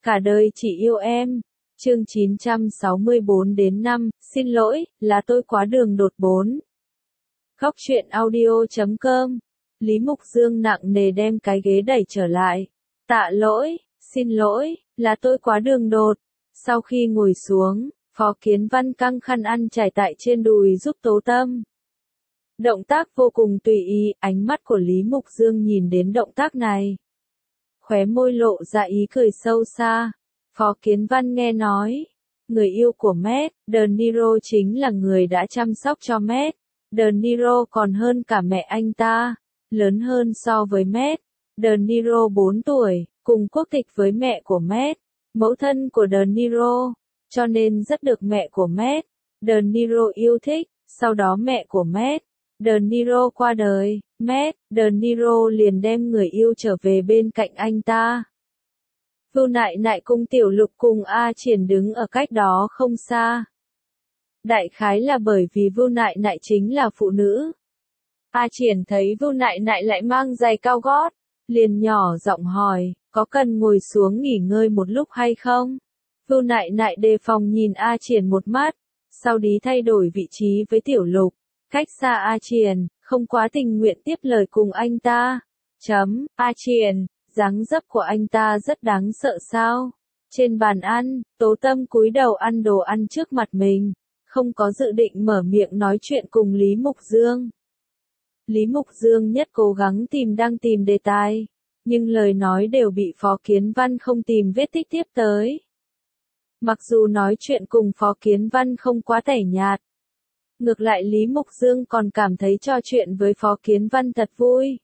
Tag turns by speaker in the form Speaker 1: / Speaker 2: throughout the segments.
Speaker 1: Cả đời chỉ yêu em. Chương 964 đến 5, xin lỗi, là tôi quá đường đột 4. Góc truyện audio.com. Lý Mục Dương nặng nề đem cái ghế đẩy trở lại. Tạ lỗi, xin lỗi, là tôi quá đường đột. Sau khi ngồi xuống, Phó Kiến Văn căng khăn ăn trải tại trên đùi giúp Tố Tâm. Động tác vô cùng tùy ý, ánh mắt của Lý Mục Dương nhìn đến động tác này. Khóe môi lộ ra ý cười sâu xa. Phó Kiến Văn nghe nói, người yêu của Matt, De Niro chính là người đã chăm sóc cho Matt. De Niro còn hơn cả mẹ anh ta, lớn hơn so với Matt. De Niro 4 tuổi, cùng quốc tịch với mẹ của Matt, mẫu thân của De Niro, cho nên rất được mẹ của Matt, De Niro yêu thích. Sau đó mẹ của Matt, De Niro qua đời, Matt, De Niro liền đem người yêu trở về bên cạnh anh ta. Vưu Nại Nại cùng Tiểu Lục cùng A Triển đứng ở cách đó không xa. Đại khái là bởi vì Vưu Nại Nại chính là phụ nữ. A Triển thấy Vưu Nại Nại lại mang giày cao gót, liền nhỏ giọng hỏi, có cần ngồi xuống nghỉ ngơi một lúc hay không? Vưu Nại Nại đề phòng nhìn A Triển một mắt, sau đó thay đổi vị trí với Tiểu Lục, cách xa A Triển, không quá tình nguyện tiếp lời cùng anh ta. A Triển, dáng dấp của anh ta rất đáng sợ sao? Trên bàn ăn, Tố Tâm cúi đầu ăn đồ ăn trước mặt mình, không có dự định mở miệng nói chuyện cùng Lý Mục Dương. Lý Mục Dương nhất cố gắng đang tìm đề tài, nhưng lời nói đều bị Phó Kiến Văn không tìm vết tích tiếp tới. Mặc dù nói chuyện cùng Phó Kiến Văn không quá tẻ nhạt, ngược lại Lý Mục Dương còn cảm thấy trò chuyện với Phó Kiến Văn thật vui.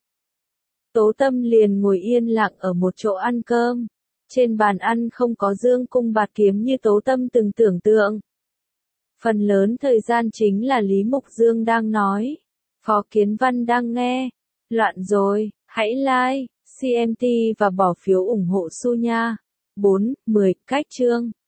Speaker 1: Tố Tâm liền ngồi yên lặng ở một chỗ ăn cơm. Trên bàn ăn không có dương cung bạt kiếm như Tố Tâm từng tưởng tượng. Phần lớn thời gian chính là Lý Mục Dương đang nói, Phó Kiến Văn đang nghe. Loạn rồi, hãy like, CMT và bỏ phiếu ủng hộ Su nha. 4, 10, cách chương.